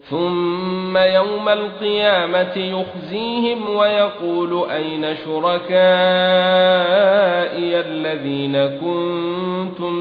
ثم يوم القيامة يخزيهم ويقول أين شركائي الذين كنتم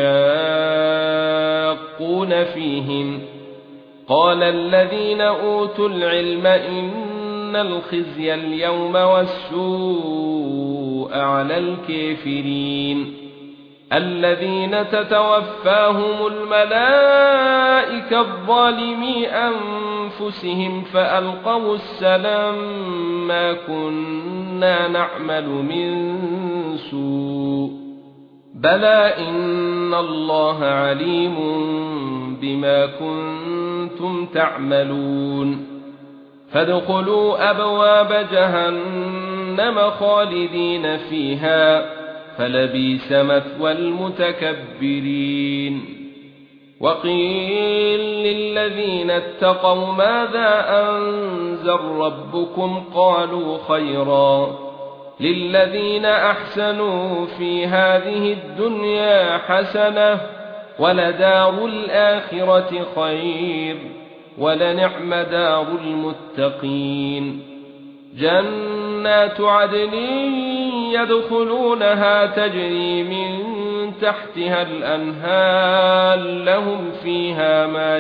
تشاقون فيهم قال الذين أوتوا العلم إن الخزي اليوم والسوء على الكافرين الذين تتوفاهم الملائكة الظالمي أنفسهم فألقوا السلام ما كنا نعمل من سوء بلى إن الله عليم بما كنتم تعملون فادخلوا أبواب جهنم خالدين فيها فلبئس مثوى المتكبرين وقيل للذين اتقوا ماذا أنزل ربكم قالوا خيرا للذين أحسنوا في هذه الدنيا حسنة ولدار الآخرة خير ولنعم دار المتقين جنات عدن يدخلونها تجري من تحتها الأنهار لهم فيها ما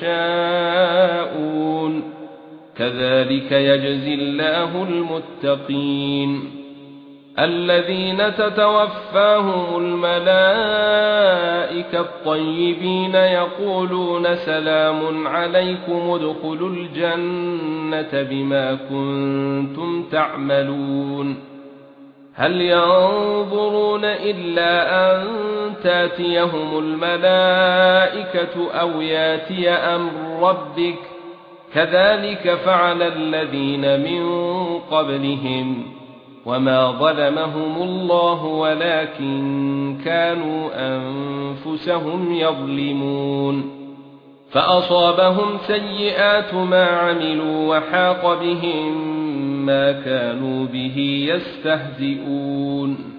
يشاءون كذلك يجزي الله المتقين الذين تتوفاهم الملائكة الطيبين يقولون سلام عليكم ادخلوا الجنة بما كنتم تعملون هل ينظرون إلا أن تاتيهم الملائكة أو ياتي أمر ربك كذلك فعل الذين من قبلهم وما ظلمهم الله ولكن كانوا أنفسهم يظلمون فأصابهم سيئات ما عملوا وحاق بهم ما كانوا به يستهزئون